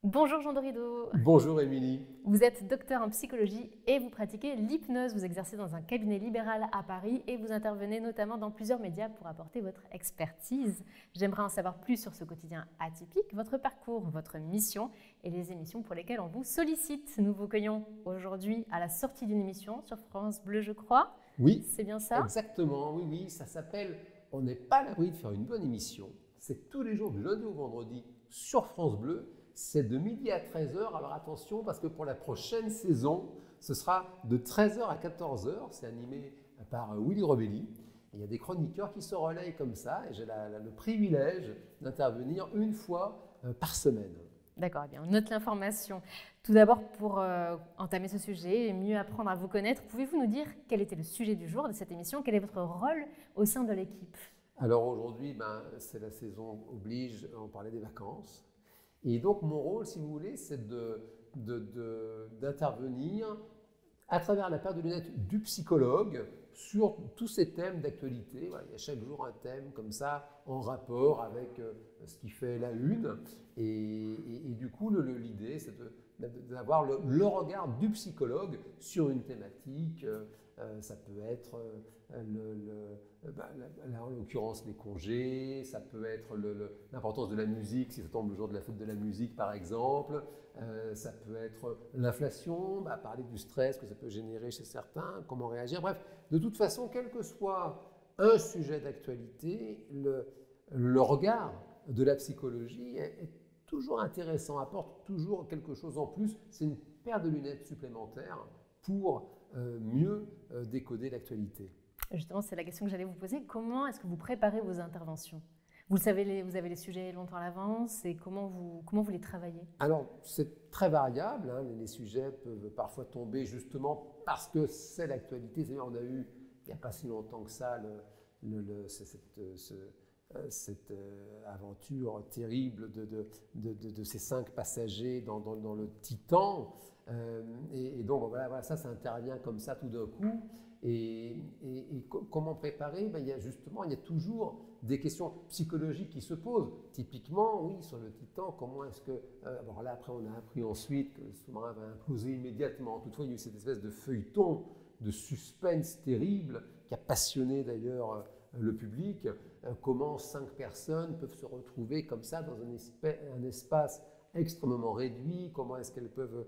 Bonjour Jean Dorido. Bonjour Émilie. Vous êtes docteur en psychologie et vous pratiquez l'hypnose. Vous exercez dans un cabinet libéral à Paris et vous intervenez notamment dans plusieurs médias pour apporter votre expertise. J'aimerais en savoir plus sur ce quotidien atypique, votre parcours, votre mission et les émissions pour lesquelles on vous sollicite. Nous vous cueillons aujourd'hui à la sortie d'une émission sur France Bleu, je crois. Oui, c'est bien ça? Exactement, oui, ça s'appelle « On n'est pas à l'abri de faire une bonne émission ». C'est tous les jours du lundi au vendredi sur France Bleu. C'est de midi à 13 h. Alors attention, parce que pour la prochaine saison, ce sera de 13 h à 14 h. C'est animé par Willy Rebelli. Il y a des chroniqueurs qui se relayent comme ça. Et j'ai le privilège d'intervenir une fois par semaine. D'accord, eh bien, on note l'information. Tout d'abord, pour entamer ce sujet et mieux apprendre à vous connaître, pouvez-vous nous dire quel était le sujet du jour de cette émission? Quel est votre rôle au sein de l'équipe? Alors aujourd'hui, c'est la saison oblige, on parlait des vacances. Et donc mon rôle, si vous voulez, c'est d'intervenir à travers la paire de lunettes du psychologue sur tous ces thèmes d'actualité. Voilà, il y a chaque jour un thème comme ça en rapport avec ce qui fait la une. Et du coup, l'idée, c'est d'avoir le regard du psychologue sur une thématique. Ça peut être, en l'occurrence, les congés, ça peut être l'importance de la musique, si ça tombe le jour de la fête de la musique, par exemple. Ça peut être l'inflation, parler du stress que ça peut générer chez certains, comment réagir. Bref, de toute façon, quel que soit un sujet d'actualité, le regard de la psychologie est toujours intéressant, apporte toujours quelque chose en plus. C'est une paire de lunettes supplémentaires pour mieux décoder l'actualité. Justement, c'est la question que j'allais vous poser. Comment est-ce que vous préparez vos interventions? Vous avez les sujets longtemps à l'avance et comment vous les travaillez? Alors, c'est très variable. Les sujets peuvent parfois tomber justement parce que c'est l'actualité. C'est-à-dire, on a eu, il n'y a pas si longtemps que ça, cette aventure terrible de ces 5 passagers dans le Titan. Et donc, voilà, ça intervient comme ça tout d'un coup. Et comment préparer? Il y a toujours des questions psychologiques qui se posent. Typiquement, oui, sur le Titan, comment est-ce que... alors là, après, on a appris ensuite que le sous-marin va imploser immédiatement. Toutefois, il y a eu cette espèce de feuilleton, de suspense terrible, qui a passionné d'ailleurs le public. Comment 5 personnes peuvent se retrouver comme ça dans un espace extrêmement réduit, comment est-ce qu'elles peuvent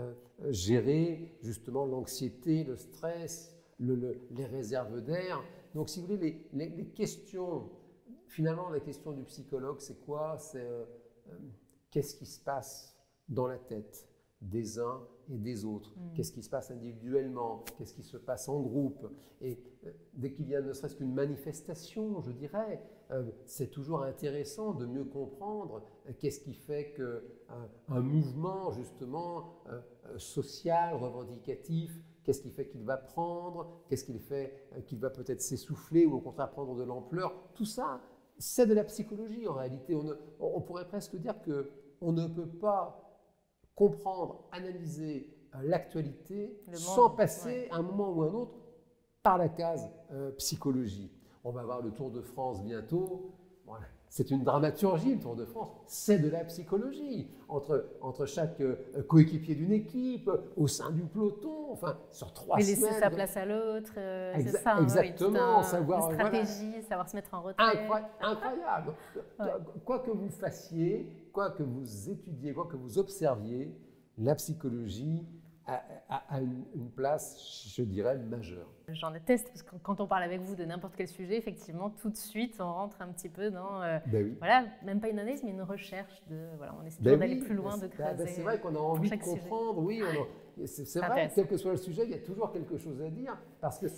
gérer justement l'anxiété, le stress, les réserves d'air. Donc si vous voulez, les questions, finalement la question du psychologue c'est quoi? C'est qu'est-ce qui se passe dans la tête des uns et des autres? Qu'est-ce qui se passe individuellement? Qu'est-ce qui se passe en groupe? Et dès qu'il y a ne serait-ce qu'une manifestation, je dirais, c'est toujours intéressant de mieux comprendre qu'est-ce qui fait qu'un mouvement justement social, revendicatif, qu'est-ce qui fait qu'il va prendre, qu'est-ce qui fait qu'il va peut-être s'essouffler ou au contraire prendre de l'ampleur. Tout ça, c'est de la psychologie en réalité. On pourrait presque dire qu'on ne peut pas comprendre, analyser l'actualité sans passer à un moment ou un autre par la case psychologie. On va avoir le Tour de France bientôt. Voilà. C'est une dramaturgie, le Tour de France. C'est de la psychologie. Entre chaque coéquipier d'une équipe, au sein du peloton, enfin, sur 3 semaines. Laisser sa place à l'autre, c'est ça. Exactement. Oui, savoir une stratégie, savoir se mettre en retrait. Incroyable. Quoi que vous fassiez, quoi que vous étudiez, quoi que vous observiez, la psychologie a une place, je dirais, majeure. J'en atteste, parce que quand on parle avec vous de n'importe quel sujet, effectivement, tout de suite, on rentre un petit peu dans, voilà, même pas une analyse, mais une recherche. On essaie toujours d'aller plus loin, de creuser. C'est vrai qu'on a envie de comprendre, sujet. Oui, c'est vrai, quel que soit le sujet, il y a toujours quelque chose à dire, parce que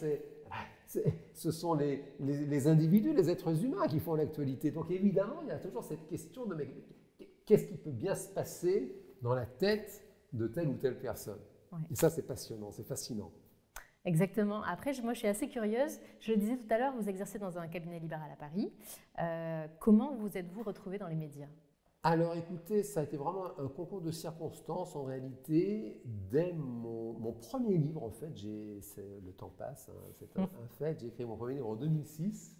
ce sont les individus, les êtres humains qui font l'actualité. Donc évidemment, il y a toujours cette question de qu'est-ce qui peut bien se passer dans la tête de telle ou telle personne. Ouais. Et ça, c'est passionnant, c'est fascinant. Exactement. Après, moi, je suis assez curieuse. Je le disais tout à l'heure, vous exercez dans un cabinet libéral à Paris. Comment vous êtes-vous retrouvé dans les médias? Alors, écoutez, ça a été vraiment un concours de circonstances. En réalité, dès mon premier livre, en fait, le temps passe, c'est un fait. J'ai écrit mon premier livre en 2006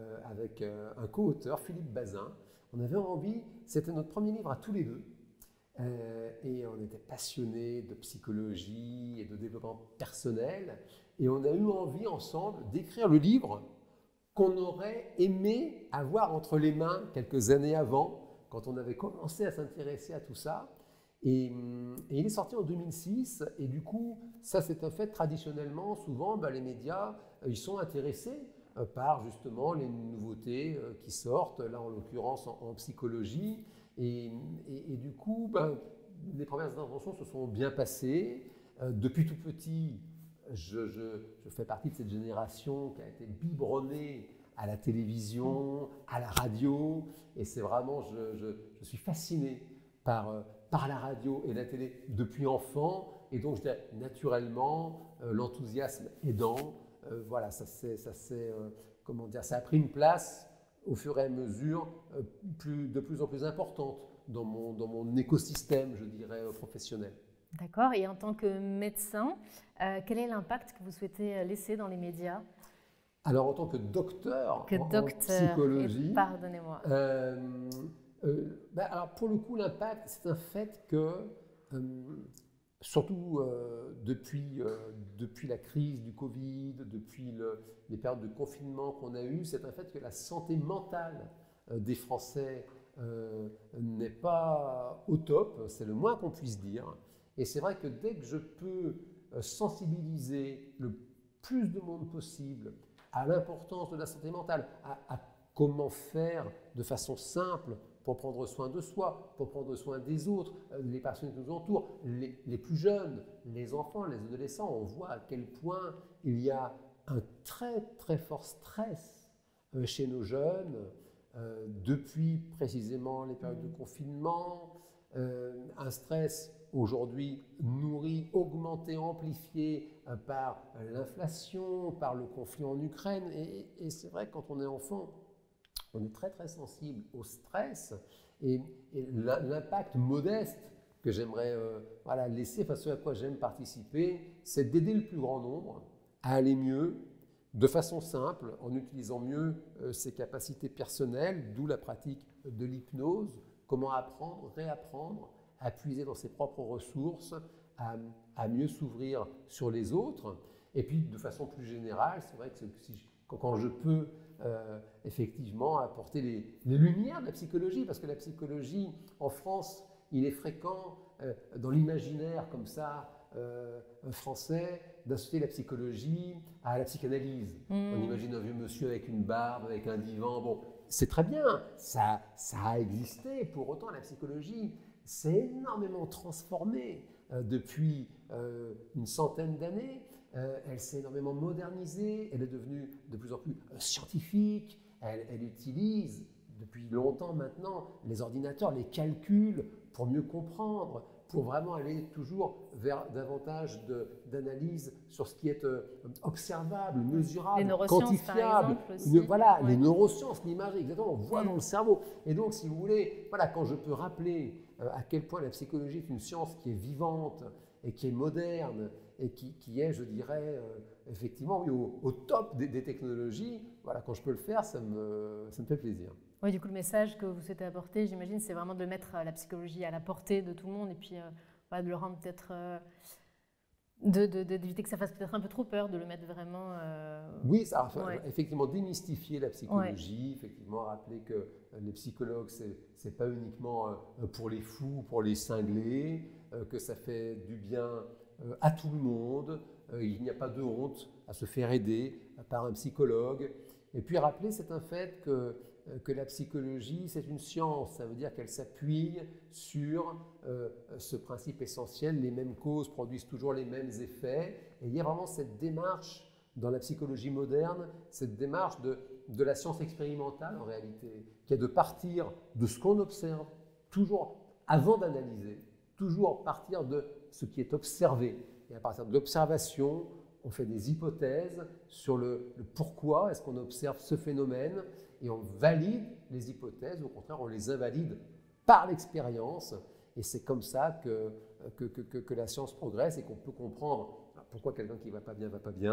avec un co-auteur, Philippe Bazin. On avait envie, c'était notre premier livre à tous les deux. Et on était passionnés de psychologie et de développement personnel. Et on a eu envie ensemble d'écrire le livre qu'on aurait aimé avoir entre les mains quelques années avant, quand on avait commencé à s'intéresser à tout ça. Et il est sorti en 2006, et du coup, ça c'est un fait, traditionnellement, souvent, les médias, ils sont intéressés par justement les nouveautés qui sortent, là en l'occurrence en psychologie. Et du coup, les premières interventions se sont bien passées. Depuis tout petit, je fais partie de cette génération qui a été biberonnée à la télévision, à la radio, et c'est vraiment, je suis fasciné par la radio et la télé depuis enfant, et donc je dirais naturellement, l'enthousiasme aidant, voilà, ça a pris une place au fur et à mesure de plus en plus importante dans mon écosystème, je dirais, professionnel. D'accord. Et en tant que médecin, quel est l'impact que vous souhaitez laisser dans les médias ? Alors, en tant que docteur en psychologie, pardonnez-moi. Alors pour le coup, l'impact, c'est un fait que, surtout depuis la crise du Covid, depuis les périodes de confinement qu'on a eues, c'est un fait que la santé mentale des Français n'est pas au top, c'est le moins qu'on puisse dire. Et c'est vrai que dès que je peux sensibiliser le plus de monde possible à l'importance de la santé mentale, à comment faire de façon simple pour prendre soin de soi, pour prendre soin des autres, les personnes qui nous entourent, les plus jeunes, les enfants, les adolescents, on voit à quel point il y a un très très fort stress chez nos jeunes, depuis précisément les périodes de confinement, un stress aujourd'hui nourri, augmenté, amplifié par l'inflation, par le conflit en Ukraine. Et c'est vrai que quand on est enfant, on est très très sensible au stress, et l'impact modeste que j'aimerais laisser, ce à quoi j'aime participer, c'est d'aider le plus grand nombre à aller mieux, de façon simple, en utilisant mieux ses capacités personnelles, d'où la pratique de l'hypnose, comment apprendre, réapprendre, à puiser dans ses propres ressources, à mieux s'ouvrir sur les autres. Et puis, de façon plus générale, c'est vrai que quand je peux effectivement apporter les lumières de la psychologie, parce que la psychologie, en France, il est fréquent dans l'imaginaire comme ça, français, d'associer la psychologie à la psychanalyse. On imagine un vieux monsieur avec une barbe, avec un divan. Bon, c'est très bien, ça a existé. Pour autant, la psychologie s'est énormément transformée depuis une centaine d'années. Elle s'est énormément modernisée, elle est devenue de plus en plus scientifique, elle utilise depuis longtemps maintenant les ordinateurs, les calculs pour mieux comprendre, pour vraiment aller toujours vers davantage d'analyse sur ce qui est observable, mesurable, quantifiable. Les neurosciences, l'imagerie, exactement, on voit dans le cerveau. Et donc, si vous voulez, quand je peux rappeler à quel point la psychologie est une science qui est vivante et qui est moderne, et qui est, je dirais, effectivement au top des technologies, quand je peux le faire, ça me fait plaisir. Oui, du coup, le message que vous souhaitez apporter, j'imagine, c'est vraiment de mettre la psychologie à la portée de tout le monde, et puis de le rendre peut-être, d'éviter que ça fasse peut-être un peu trop peur, de le mettre vraiment… Oui, effectivement, démystifier la psychologie, effectivement, rappeler que les psychologues, c'est pas uniquement pour les fous, pour les cinglés, que ça fait du bien à tout le monde, il n'y a pas de honte à se faire aider par un psychologue. Et puis rappeler, c'est un fait que la psychologie, c'est une science, ça veut dire qu'elle s'appuie sur ce principe essentiel, les mêmes causes produisent toujours les mêmes effets, et il y a vraiment cette démarche dans la psychologie moderne, cette démarche de la science expérimentale en réalité, qui est de partir de ce qu'on observe, toujours avant d'analyser, toujours partir de ce qui est observé. Et à partir de l'observation, on fait des hypothèses sur le pourquoi est-ce qu'on observe ce phénomène, et on valide les hypothèses, au contraire, on les invalide par l'expérience. Et c'est comme ça que la science progresse et qu'on peut comprendre pourquoi quelqu'un qui ne va pas bien,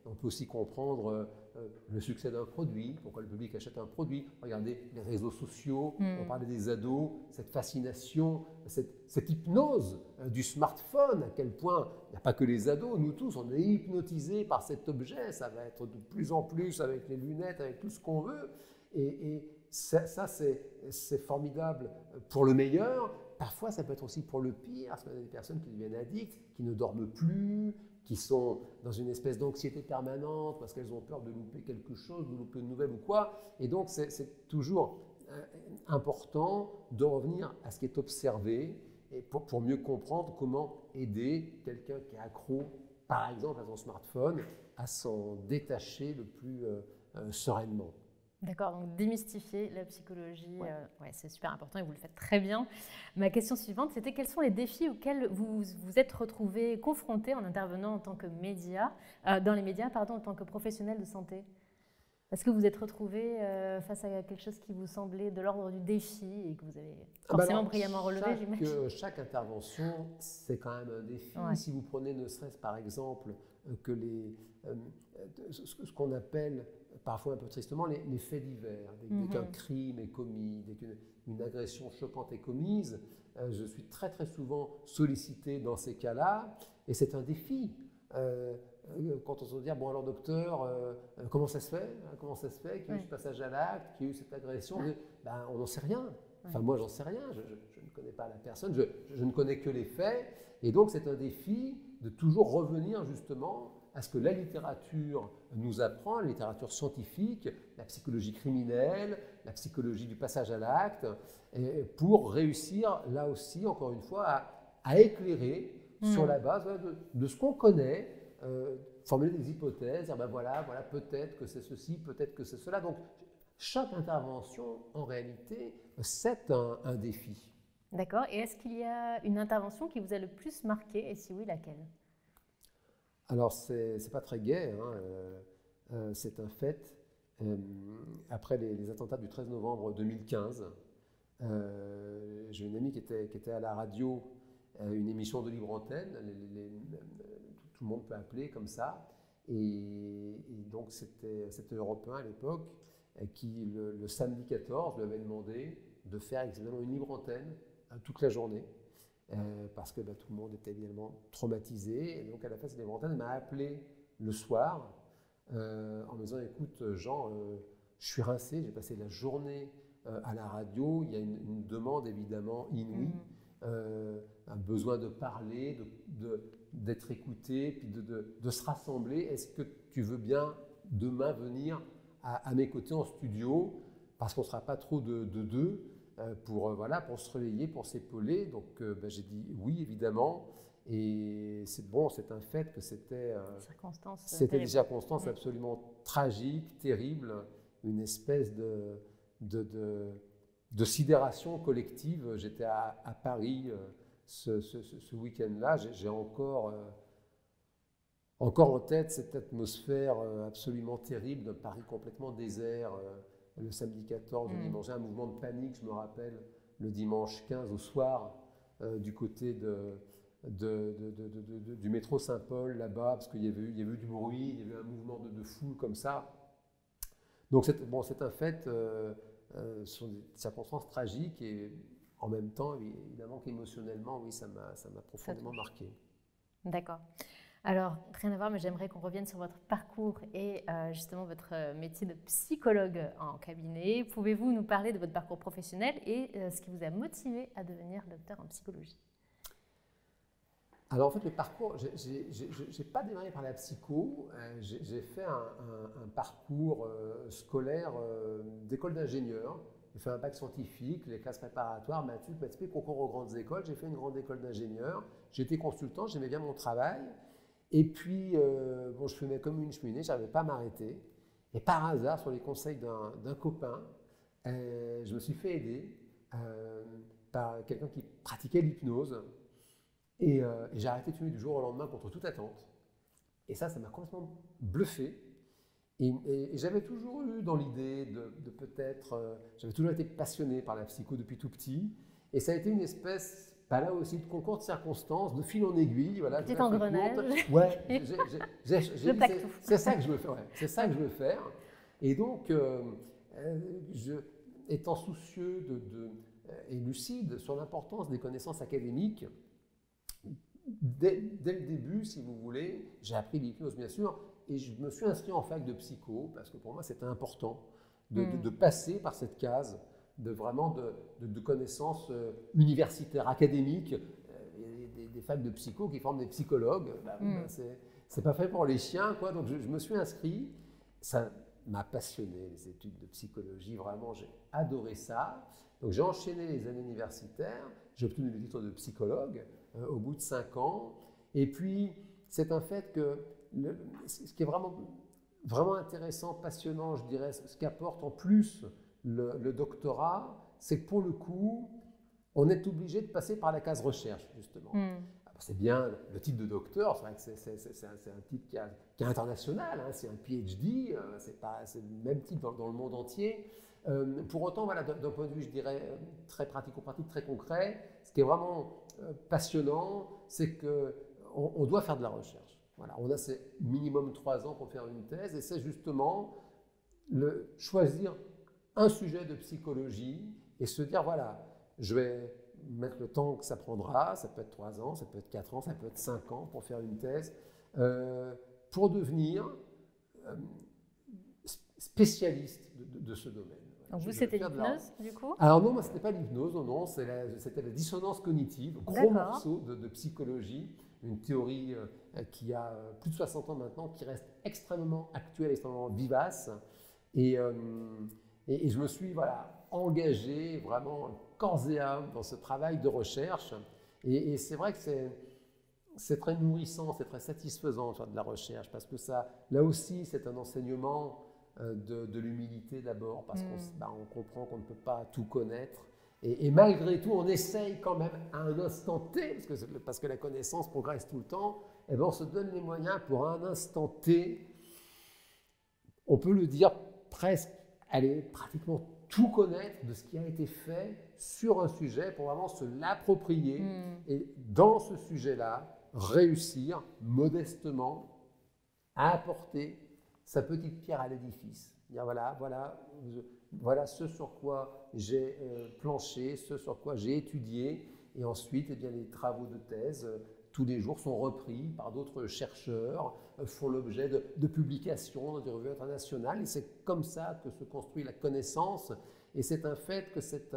On peut aussi comprendre le succès d'un produit, pourquoi le public achète un produit. Regardez les réseaux sociaux, on parlait des ados, cette fascination, cette hypnose du smartphone, à quel point il n'y a pas que les ados, nous tous, on est hypnotisés par cet objet, ça va être de plus en plus avec les lunettes, avec tout ce qu'on veut. Et ça c'est formidable pour le meilleur. Parfois, ça peut être aussi pour le pire, parce qu'il y a des personnes qui deviennent addictes, qui ne dorment plus, qui sont dans une espèce d'anxiété permanente parce qu'elles ont peur de louper quelque chose, de louper une nouvelle ou quoi. Et donc, c'est toujours important de revenir à ce qui est observé et pour mieux comprendre comment aider quelqu'un qui est accro, par exemple, à son smartphone, à s'en détacher le plus sereinement. D'accord, donc démystifier la psychologie, ouais, c'est super important et vous le faites très bien. Ma question suivante, c'était quels sont les défis auxquels vous vous êtes retrouvés confrontés en intervenant en tant que média, dans les médias, pardon, en tant que professionnel de santé? Est-ce que vous êtes retrouvé face à quelque chose qui vous semblait de l'ordre du défi et que vous avez forcément brillamment relevé, j'imagine? Chaque intervention, c'est quand même un défi. Ouais. Si vous prenez ne serait-ce par exemple que ce qu'on appelle parfois un peu tristement les faits divers, dès qu'un crime est commis, dès qu'une agression choquante est commise, je suis très très souvent sollicité dans ces cas-là et c'est un défi. Quand on se dit, bon alors docteur, comment ça se fait qu'il y a eu ce passage à l'acte, qu'il y a eu cette agression, ben, on n'en sait rien. Enfin moi j'en sais rien, je ne connais pas la personne, je ne connais que les faits et donc c'est un défi de toujours revenir justement à ce que la littérature nous apprend, la littérature scientifique, la psychologie criminelle, la psychologie du passage à l'acte, pour réussir là aussi encore une fois à éclairer sur la base de ce qu'on connaît, formuler des hypothèses, dire ben voilà, peut-être que c'est ceci, peut-être que c'est cela. Donc chaque intervention, en réalité, c'est un défi. D'accord. Et est-ce qu'il y a une intervention qui vous a le plus marqué et si oui, laquelle? Alors c'est pas très gai, c'est un fait. Après les attentats du 13 novembre 2015, j'ai une amie qui était à la radio, une émission de libre antenne, tout le monde peut appeler comme ça, et donc c'était Europe 1 à l'époque, qui le samedi 14 lui avait demandé de faire exactement une libre antenne toute la journée, parce que tout le monde était évidemment traumatisé, et donc à la fin de cette libre antenne, elle m'a appelé le soir en me disant, écoute Jean, je suis rincé, j'ai passé la journée à la radio, il y a une demande évidemment inouïe, un besoin de parler, d'être écouté, puis de se rassembler. Est-ce que tu veux bien demain venir à mes côtés en studio, parce qu'on ne sera pas trop de deux, pour se relayer, pour s'épauler. Donc j'ai dit oui, évidemment. Et c'est un fait que c'était des circonstances absolument tragiques, terribles, une espèce de sidération collective. J'étais à Paris ce week-end-là. J'ai encore en tête cette atmosphère absolument terrible d'un Paris complètement désert. Le samedi 14, le dimanche, un mouvement de panique, je me rappelle, le dimanche 15 au soir, du côté du métro Saint-Paul, là-bas, parce qu'il y avait eu du bruit, il y avait un mouvement de foule comme ça. Donc c'est un fait, ce sont des circonstances tragiques et en même temps, évidemment qu'émotionnellement, oui, ça m'a profondément marqué. D'accord. Alors, rien à voir, mais j'aimerais qu'on revienne sur votre parcours et justement votre métier de psychologue en cabinet. Pouvez-vous nous parler de votre parcours professionnel et ce qui vous a motivé à devenir docteur en psychologie? Alors en fait, le parcours, je n'ai pas démarré par la psycho, j'ai fait un parcours scolaire d'école d'ingénieur. J'ai fait un bac scientifique, les classes préparatoires, maths, SPé, concours aux grandes écoles. J'ai fait une grande école d'ingénieur. J'étais consultant, j'aimais bien mon travail. Et puis, je fumais comme une cheminée, je n'arrivais pas à m'arrêter. Et par hasard, sur les conseils d'un copain, je me suis fait aider par quelqu'un qui pratiquait l'hypnose. Et j'ai arrêté de fumer du jour au lendemain contre toute attente. Et ça m'a complètement bluffé. Et j'avais toujours eu dans l'idée de peut-être... j'avais toujours été passionné par la psycho depuis tout petit. Et ça a été une espèce, bah là aussi, de concours de circonstances, de fil en aiguille, voilà. Petit engrenage. Ouais, c'est ça que je veux faire. Ouais, c'est ça que je veux faire. Et donc, étant soucieux et lucide sur l'importance des connaissances académiques, dès le début, si vous voulez, j'ai appris l'hypnose, bien sûr, et je me suis inscrit en fac de psycho, parce que pour moi, c'était important de passer par cette case de connaissances universitaires, académiques. Des facs de psycho qui forment des psychologues. C'est pas fait pour les chiens, quoi. Donc je me suis inscrit. Ça m'a passionné, les études de psychologie. Vraiment, j'ai adoré ça. Donc j'ai enchaîné les années universitaires. J'ai obtenu le titre de psychologue au bout de 5 ans. Et puis, c'est un fait que ce qui est vraiment intéressant, passionnant, je dirais, ce qu'apporte en plus le doctorat, c'est que pour le coup, on est obligé de passer par la case recherche, justement. C'est bien le titre de docteur, c'est vrai que c'est un titre qui est international, hein, c'est un PhD, c'est le même titre dans le monde entier. Pour autant, voilà, d'un point de vue, je dirais, très pratico-pratique, très concret, ce qui est vraiment passionnant, c'est qu'on doit faire de la recherche. Voilà, on a ces minimum 3 ans pour faire une thèse, et c'est justement choisir un sujet de psychologie et se dire, voilà, je vais mettre le temps que ça prendra, ça peut être 3 ans, ça peut être 4 ans, ça peut être 5 ans pour faire une thèse, pour devenir spécialiste de ce domaine. Donc vous, c'était l'hypnose, du coup? Alors non, moi, ce n'était pas l'hypnose, non, c'était la dissonance cognitive, gros morceau de psychologie, une théorie qui a plus de 60 ans maintenant, qui reste extrêmement actuelle, extrêmement vivace. Et je me suis engagé vraiment corps et âme dans ce travail de recherche. Et c'est vrai que c'est très nourrissant, c'est très satisfaisant de faire de la recherche, parce que là aussi, c'est un enseignement de l'humilité d'abord, parce qu'on comprend qu'on ne peut pas tout connaître. Et malgré tout, on essaye quand même à un instant T, parce que la connaissance progresse tout le temps, et on se donne les moyens pour un instant T, on peut le dire presque, pratiquement tout connaître de ce qui a été fait sur un sujet pour vraiment se l'approprier et dans ce sujet-là, réussir modestement à apporter sa petite pierre à l'édifice. Dire voilà ce sur quoi j'ai planché, ce sur quoi j'ai étudié, et ensuite les travaux de thèse tous les jours sont repris par d'autres chercheurs, font l'objet de publications dans des revues internationales, et c'est comme ça que se construit la connaissance. Et c'est un fait que c'est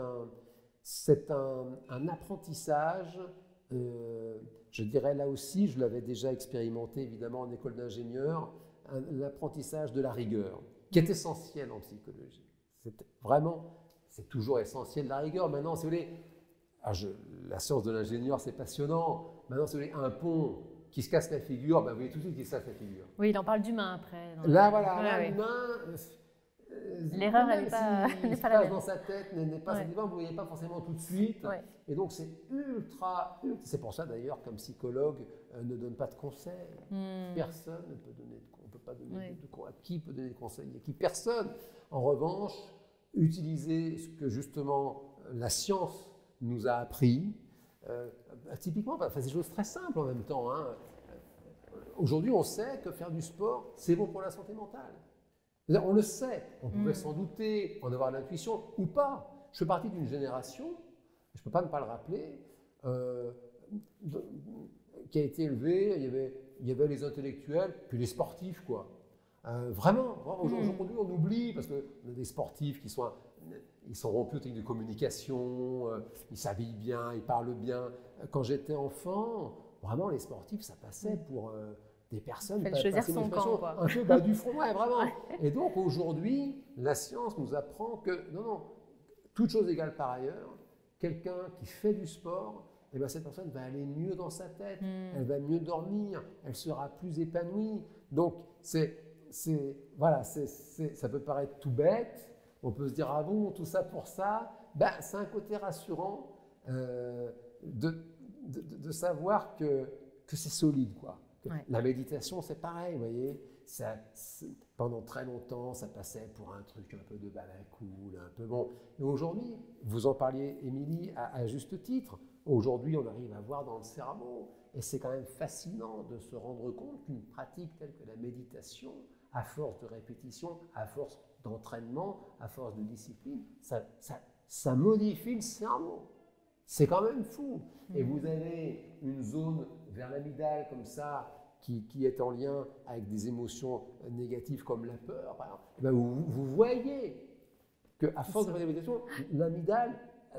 un apprentissage, je dirais là aussi, je l'avais déjà expérimenté évidemment en école d'ingénieur, l'apprentissage de la rigueur, qui est essentiel en psychologie. C'est toujours essentiel la rigueur. Maintenant, si vous voulez, la science de l'ingénieur, c'est passionnant. Maintenant, si vous voulez, un pont qui se casse la figure, vous voyez tout de suite qu'il se casse la figure. Oui, il en parle d'humain après. L'humain, l'erreur, elle n'est pas la même. Dans sa tête, n'est pas, vous ne voyez pas forcément tout de suite. Et donc, c'est ultra. C'est pour ça d'ailleurs qu'un psychologue ne donne pas de conseils. Personne ne peut donner de conseils. On peut pas donner de conseils. Qui peut donner des conseils? À qui? Personne. En revanche, utiliser ce que justement la science nous a appris. Typiquement, c'est des choses très simples en même temps. Hein. Aujourd'hui, on sait que faire du sport, c'est bon pour la santé mentale. On le sait, on pouvait s'en douter, en avoir l'intuition ou pas. Je fais partie d'une génération, je ne peux pas ne pas le rappeler, qui a été élevée, il y avait les intellectuels, puis les sportifs, quoi. Vraiment, aujourd'hui on oublie, parce que des sportifs qui sont rompus aux techniques de communication, ils s'habillent bien, ils parlent bien. Quand j'étais enfant, vraiment les sportifs, ça passait pour des personnes pas choisir son camp, quoi. Un peu bas du front, vraiment. Et donc aujourd'hui, la science nous apprend que non, toute chose égale par ailleurs, quelqu'un qui fait du sport, cette personne va aller mieux dans sa tête, elle va mieux dormir, elle sera plus épanouie. Donc ça peut paraître tout bête, on peut se dire ah bon, tout ça pour ça. C'est un côté rassurant de savoir que c'est solide, quoi. La méditation, c'est pareil, vous voyez. Pendant très longtemps, ça passait pour un truc un peu de bal à cool, un peu bon. Et aujourd'hui, vous en parliez, Émilie, à juste titre, aujourd'hui on arrive à voir dans le cerveau. Et c'est quand même fascinant de se rendre compte qu'une pratique telle que la méditation, à force de répétition, à force d'entraînement, à force de discipline, ça modifie le cerveau. C'est quand même fou. Et vous avez une zone vers l'amygdale comme ça, qui est en lien avec des émotions négatives comme la peur, par exemple. Ben vous voyez qu'à force de faire des méditations, l'amygdale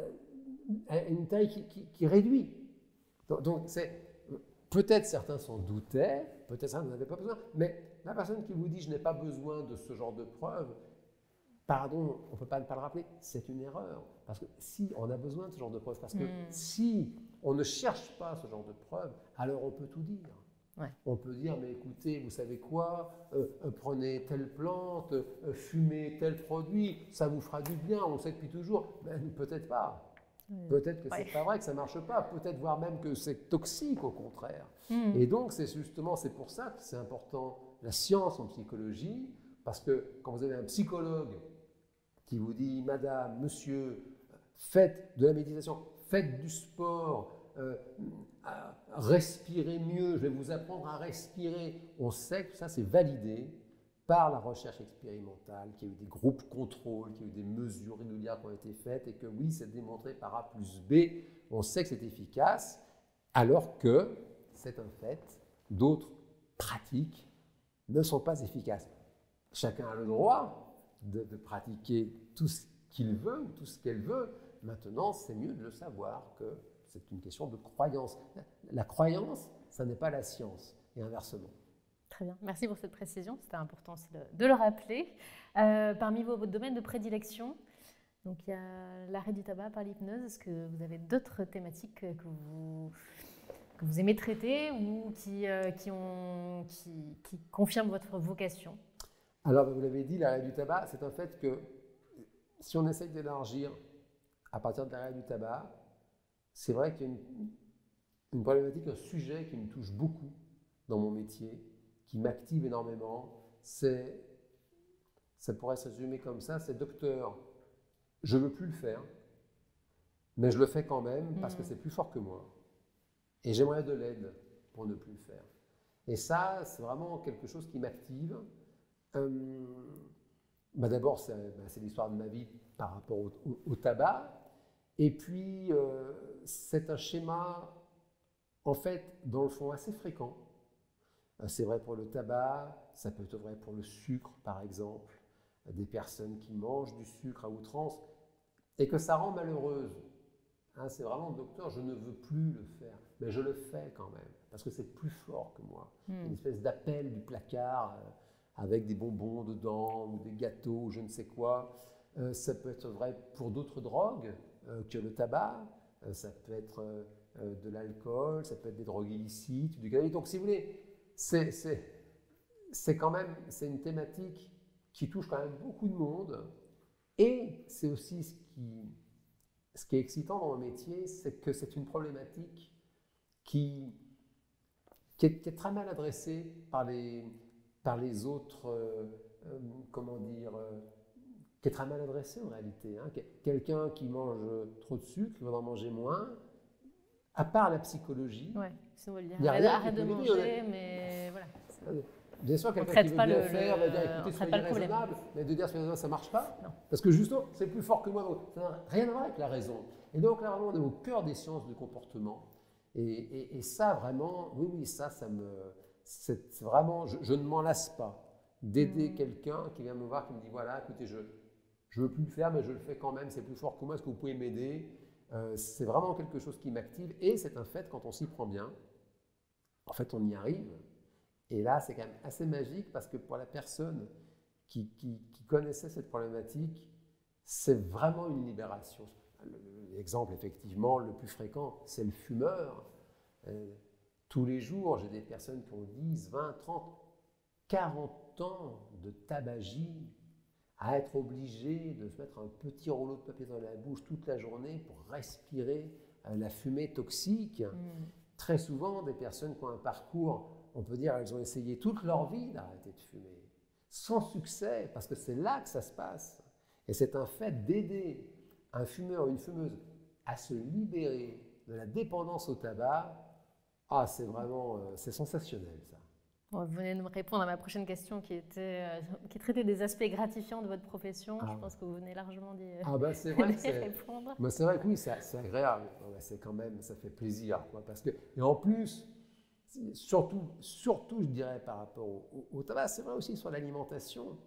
a une taille qui réduit. Donc peut-être certains s'en doutaient, peut-être certains n'en avaient pas besoin, mais la personne qui vous dit « je n'ai pas besoin de ce genre de preuve », pardon, on ne peut pas ne pas le rappeler, c'est une erreur. Parce que si on a besoin de ce genre de preuves, parce que si on ne cherche pas ce genre de preuves, alors on peut tout dire. Ouais. On peut dire, mais écoutez, vous savez quoi, prenez telle plante, fumez tel produit, ça vous fera du bien, on le sait depuis toujours. Ben, peut-être pas. Peut-être que c'est pas vrai, que ça marche pas. Peut-être voire même que c'est toxique au contraire. Et donc c'est pour ça que c'est important la science en psychologie, parce que quand vous avez un psychologue qui vous dit, madame, monsieur, faites de la méditation, faites du sport, respirez mieux, je vais vous apprendre à respirer. On sait que ça c'est validé par la recherche expérimentale, qu'il y a eu des groupes contrôle, qu'il y a eu des mesures régulières qui ont été faites et que oui, c'est démontré par A plus B, on sait que c'est efficace, alors que, c'est un fait, d'autres pratiques ne sont pas efficaces. Chacun a le droit de pratiquer tout ce qu'il veut ou tout ce qu'elle veut. Maintenant, c'est mieux de le savoir que c'est une question de croyance. La croyance, ça n'est pas la science, et inversement. Très bien, merci pour cette précision, c'était important aussi de le rappeler. Parmi vos domaines de prédilection, donc il y a l'arrêt du tabac par l'hypnose. Est-ce que vous avez d'autres thématiques que vous aimez traiter ou qui confirment votre vocation? Alors, vous l'avez dit, l'arrêt du tabac, c'est un fait que si on essaye d'élargir à partir de l'arrêt du tabac, c'est vrai qu'il y a une problématique, un sujet qui me touche beaucoup dans mon métier, qui m'active énormément, ça pourrait se résumer comme ça, c'est docteur, je ne veux plus le faire, mais je le fais quand même parce que c'est plus fort que moi. Et j'aimerais de l'aide pour ne plus le faire. Et ça, c'est vraiment quelque chose qui m'active. D'abord, c'est l'histoire de ma vie par rapport au tabac. Et puis, c'est un schéma, en fait, dans le fond, assez fréquent. C'est vrai pour le tabac, ça peut être vrai pour le sucre, par exemple. Des personnes qui mangent du sucre à outrance et que ça rend malheureuse. Hein, c'est vraiment, docteur, je ne veux plus le faire, mais je le fais quand même, parce que c'est plus fort que moi. Une espèce d'appel du placard avec des bonbons dedans, ou des gâteaux, ou je ne sais quoi. Ça peut être vrai pour d'autres drogues que le tabac. Ça peut être de l'alcool, ça peut être des drogues illicites, du cannabis. Donc, si vous voulez, c'est quand même, c'est une thématique qui touche quand même beaucoup de monde. Et c'est aussi ce qui est excitant dans mon métier, c'est que c'est une problématique qui est très mal adressée par les autres, comment dire, qui est très mal adressée en réalité. Hein. Quelqu'un qui mange trop de sucre, il va en manger moins. À part la psychologie, si on veut le dire, arrête de manger, mais voilà. Bien sûr, quelqu'un qui veut bien faire va dire écoutez, soyez raisonnable, mais de dire soyez raisonnable, ça ne marche pas. Non. Parce que justement, c'est plus fort que moi, donc ça n'a rien à voir avec la raison. Et donc là, vraiment, on est au cœur des sciences du comportement. Et ça, vraiment, oui, c'est vraiment, je ne m'en lasse pas d'aider quelqu'un qui vient me voir, qui me dit voilà, écoutez, je ne veux plus le faire, mais je le fais quand même, c'est plus fort que moi, est-ce que vous pouvez m'aider? C'est vraiment quelque chose qui m'active et c'est un fait, quand on s'y prend bien, en fait on y arrive. Et là c'est quand même assez magique parce que pour la personne qui connaissait cette problématique, c'est vraiment une libération. L'exemple effectivement le plus fréquent, c'est le fumeur. Tous les jours, j'ai des personnes qui ont 10, 20, 30, 40 ans de tabagie, à être obligé de se mettre un petit rouleau de papier dans la bouche toute la journée pour respirer la fumée toxique. Très souvent, des personnes qui ont un parcours, on peut dire, elles ont essayé toute leur vie d'arrêter de fumer, sans succès, parce que c'est là que ça se passe. Et c'est un fait d'aider un fumeur ou une fumeuse à se libérer de la dépendance au tabac, ah, c'est vraiment, c'est sensationnel ça. Bon, vous venez de me répondre à ma prochaine question qui traitait des aspects gratifiants de votre profession. Je pense que vous venez largement d'y c'est vrai d'y répondre. C'est vrai que oui, c'est agréable. C'est quand même, ça fait plaisir, quoi, parce que, et en plus, surtout, je dirais par rapport au tabac, c'est vrai aussi sur l'alimentation,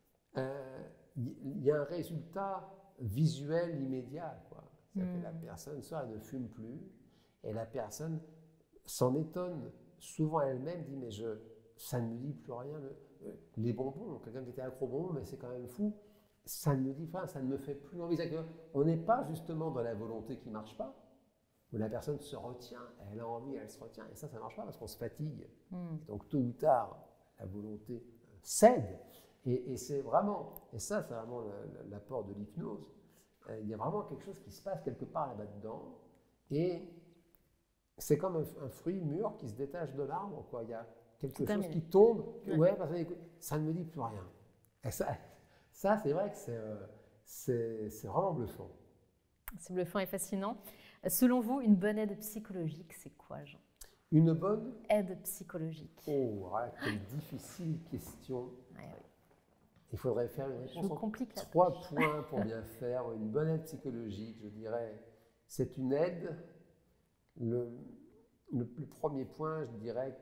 il y a un résultat visuel immédiat, quoi. C'est-à-dire que la personne, soit elle ne fume plus, et la personne s'en étonne souvent elle-même, dit mais ça ne me dit plus rien. Les bonbons, quelqu'un qui était accro aux bonbons, mais c'est quand même fou, ça ne me dit pas, ça ne me fait plus envie. On n'est pas justement dans la volonté qui ne marche pas, où la personne se retient, elle a envie, elle se retient, et ça ne marche pas parce qu'on se fatigue. Donc tôt ou tard, la volonté cède. Et c'est vraiment, et ça c'est vraiment l'apport de l'hypnose, il y a vraiment quelque chose qui se passe quelque part là-bas dedans, et c'est comme un fruit mûr qui se détache de l'arbre, quoi. Il y a quelque chose qui tombe, ouais, parce que ça ne me dit plus rien. Et ça c'est vrai que c'est vraiment bluffant. C'est bluffant et fascinant. Selon vous, une bonne aide psychologique, c'est quoi, Jean? Une bonne aide psychologique. Oh, quelle difficile question. Ouais, oui. Il faudrait faire une réponse en 3 points pour bien faire. Une bonne aide psychologique, je dirais, c'est une aide. Le premier point, je dirais,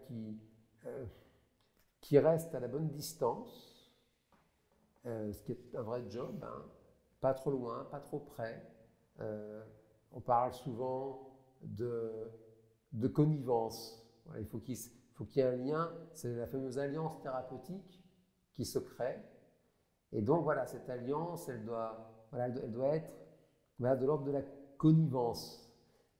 qui reste à la bonne distance, ce qui est un vrai job, hein, pas trop loin, pas trop près. On parle souvent de connivence. Voilà, il faut qu'il y ait un lien, c'est la fameuse alliance thérapeutique qui se crée. Et donc voilà, cette alliance, elle doit être de l'ordre de la connivence,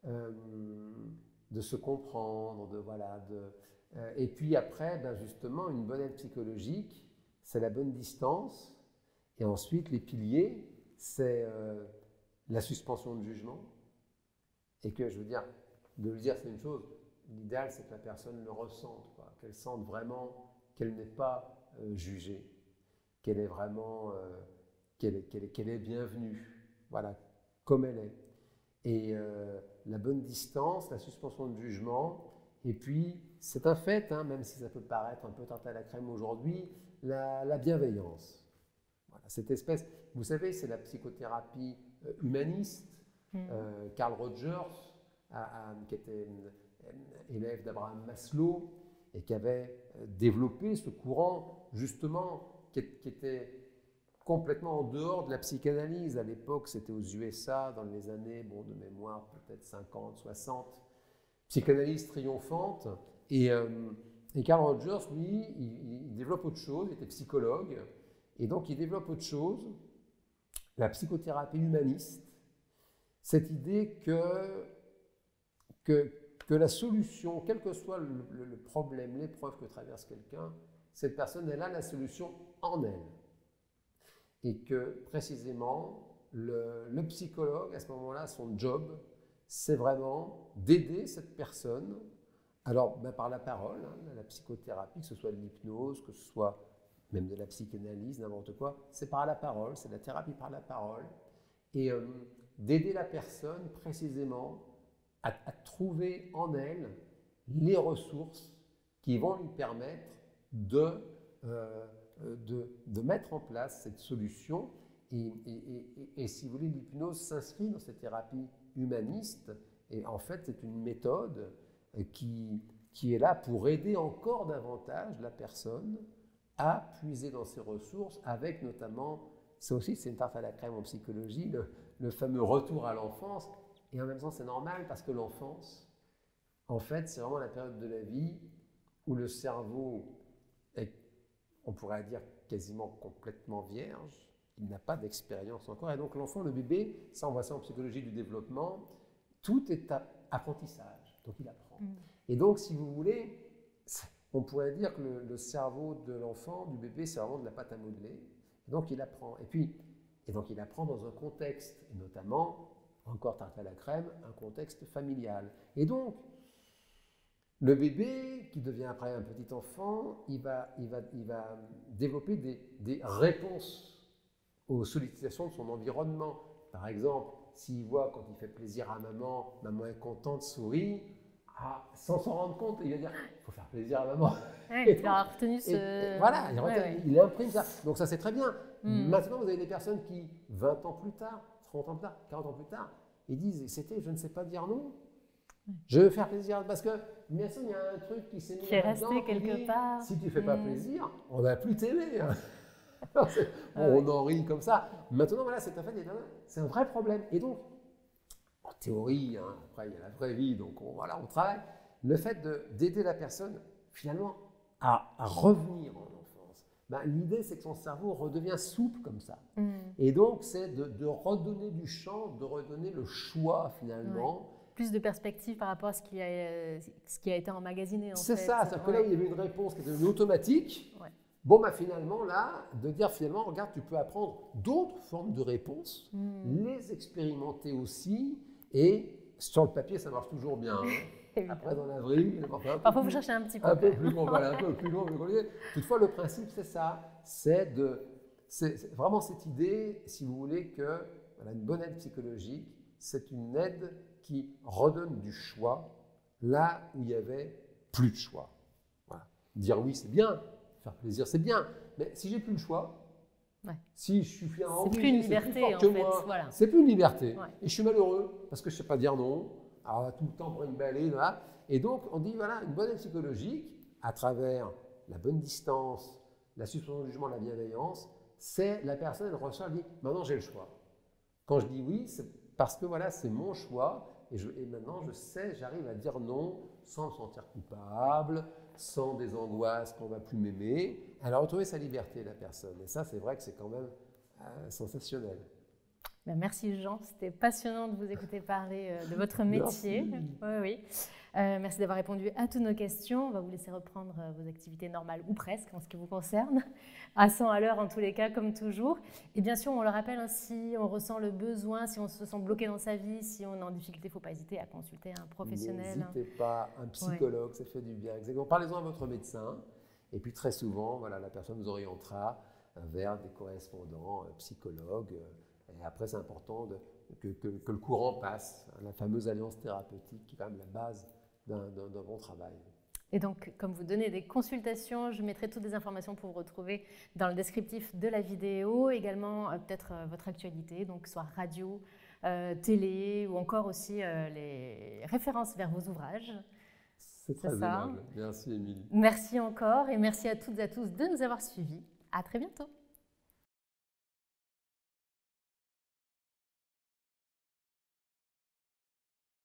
de se comprendre, et puis après, justement, une bonne aide psychologique, c'est la bonne distance. Et ensuite, les piliers, c'est la suspension de jugement. Et que, je veux dire, de le dire, c'est une chose. L'idéal, c'est que la personne le ressente, quoi, qu'elle sente vraiment qu'elle n'est pas jugée, qu'elle est vraiment, qu'elle est bienvenue, voilà, comme elle est. Et la bonne distance, la suspension de jugement, et puis c'est un fait, hein, même si ça peut paraître un peu tarte à la crème aujourd'hui, la bienveillance. Voilà, cette espèce, vous savez, c'est la psychothérapie humaniste. Carl Rogers, qui était élève d'Abraham Maslow et qui avait développé ce courant justement qui était complètement en dehors de la psychanalyse. À l'époque, c'était aux USA, dans les années, de mémoire, peut-être 50, 60, psychanalyse triomphante. Et Carl Rogers, lui, il développe autre chose, il était psychologue, et donc il développe autre chose, la psychothérapie humaniste, cette idée que la solution, quel que soit le problème, l'épreuve que traverse quelqu'un, cette personne, elle a la solution en elle. Et que précisément, le psychologue, à ce moment-là, son job, c'est vraiment d'aider cette personne, alors par la parole, hein, la psychothérapie, que ce soit de l'hypnose, que ce soit même de la psychanalyse, n'importe quoi, c'est par la parole, c'est de la thérapie par la parole, et d'aider la personne précisément à trouver en elle les ressources qui vont lui permettre de mettre en place cette solution. Et si vous voulez, l'hypnose s'inscrit dans cette thérapie humaniste. Et en fait, c'est une méthode qui est là pour aider encore davantage la personne à puiser dans ses ressources, avec notamment, ça aussi c'est une tarte à la crème en psychologie, le fameux retour à l'enfance. Et en même temps, c'est normal parce que l'enfance, en fait, c'est vraiment la période de la vie où le cerveau est, on pourrait dire, quasiment complètement vierge. Il n'a pas d'expérience encore. Et donc l'enfant, le bébé, ça on voit ça en psychologie du développement, tout est apprentissage. Donc il apprend. Et donc, si vous voulez, on pourrait dire que le cerveau de l'enfant, du bébé, c'est vraiment de la pâte à modeler. Et donc il apprend. Et donc il apprend dans un contexte, et notamment, encore tarte à la crème, un contexte familial. Et donc, le bébé, qui devient après un petit enfant, il va développer des réponses aux sollicitations de son environnement. Par exemple, s'il voit quand il fait plaisir à maman, maman est contente, sourit, sans s'en rendre compte, il va dire il faut faire plaisir à maman. Ouais, il a retenu ce. Voilà, il imprime ça. Donc ça c'est très bien. Mm. Maintenant, vous avez des personnes qui, 20 ans plus tard, 30 ans plus tard, 40 ans plus tard, ils disent c'était je ne sais pas dire non. Je veux faire plaisir parce que bien sûr il y a un truc qui s'est mis Qui est resté quelque part. Si tu fais pas plaisir, on va plus t'aimer. Bon, on en rit comme ça. Maintenant voilà, c'est un vrai problème. Et donc en théorie, hein, après il y a la vraie vie, donc on travaille. Le fait d'aider la personne finalement à revenir en enfance. L'idée c'est que son cerveau redevient souple comme ça. Et donc c'est de redonner du champ, de redonner le choix finalement. Ouais. Plus de perspective par rapport à ce qui a été emmagasiné. C'est ça, c'est-à-dire que là où il y avait une réponse qui était devenue automatique, finalement là, de dire finalement, regarde, tu peux apprendre d'autres formes de réponses, les expérimenter aussi, et sur le papier, ça marche toujours bien. Hein. Après, dans la vraie vie, parfois vous cherchez un petit peu. Un peu plus long, voilà, un peu plus long. Toutefois, le principe, c'est ça, c'est vraiment cette idée, si vous voulez, que une bonne aide psychologique, c'est une aide qui redonne du choix là où il n'y avait plus de choix. Voilà. Dire oui, c'est bien, faire plaisir, c'est bien, mais si j'ai plus le choix, si je suis finalement c'est plus une liberté en fait. Voilà. C'est plus une liberté. Et je suis malheureux parce que je ne sais pas dire non. Alors tout le temps pour une balai, là. Et donc on dit voilà, une bonne aide psychologique à travers la bonne distance, la suspension du jugement, la bienveillance, c'est la personne elle reçoit, elle dit maintenant j'ai le choix. Quand je dis oui, c'est parce que voilà, c'est mon choix et maintenant je sais, j'arrive à dire non sans me sentir coupable, sans des angoisses qu'on ne va plus m'aimer. Elle a retrouvé sa liberté, la personne. Et ça, c'est vrai que c'est quand même sensationnel. Merci Jean, c'était passionnant de vous écouter parler de votre métier. Oui. Merci d'avoir répondu à toutes nos questions. On va vous laisser reprendre vos activités normales ou presque en ce qui vous concerne, à 100 à l'heure en tous les cas, comme toujours. Et bien sûr, on le rappelle, hein, si on ressent le besoin, si on se sent bloqué dans sa vie, si on est en difficulté, il ne faut pas hésiter à consulter un professionnel. N'hésitez pas, un psychologue, ça fait du bien. Exactement. Parlez-en à votre médecin. Et puis très souvent, voilà, la personne vous orientera vers des correspondants psychologues. Et après, c'est important que le courant passe, la fameuse alliance thérapeutique qui est quand même la base d'un bon travail. Et donc, comme vous donnez des consultations, je mettrai toutes les informations pour vous retrouver dans le descriptif de la vidéo, également peut-être votre actualité, donc soit radio, télé ou encore aussi les références vers vos ouvrages. C'est très aimable. Merci Émilie. Merci encore et merci à toutes et à tous de nous avoir suivis. À très bientôt.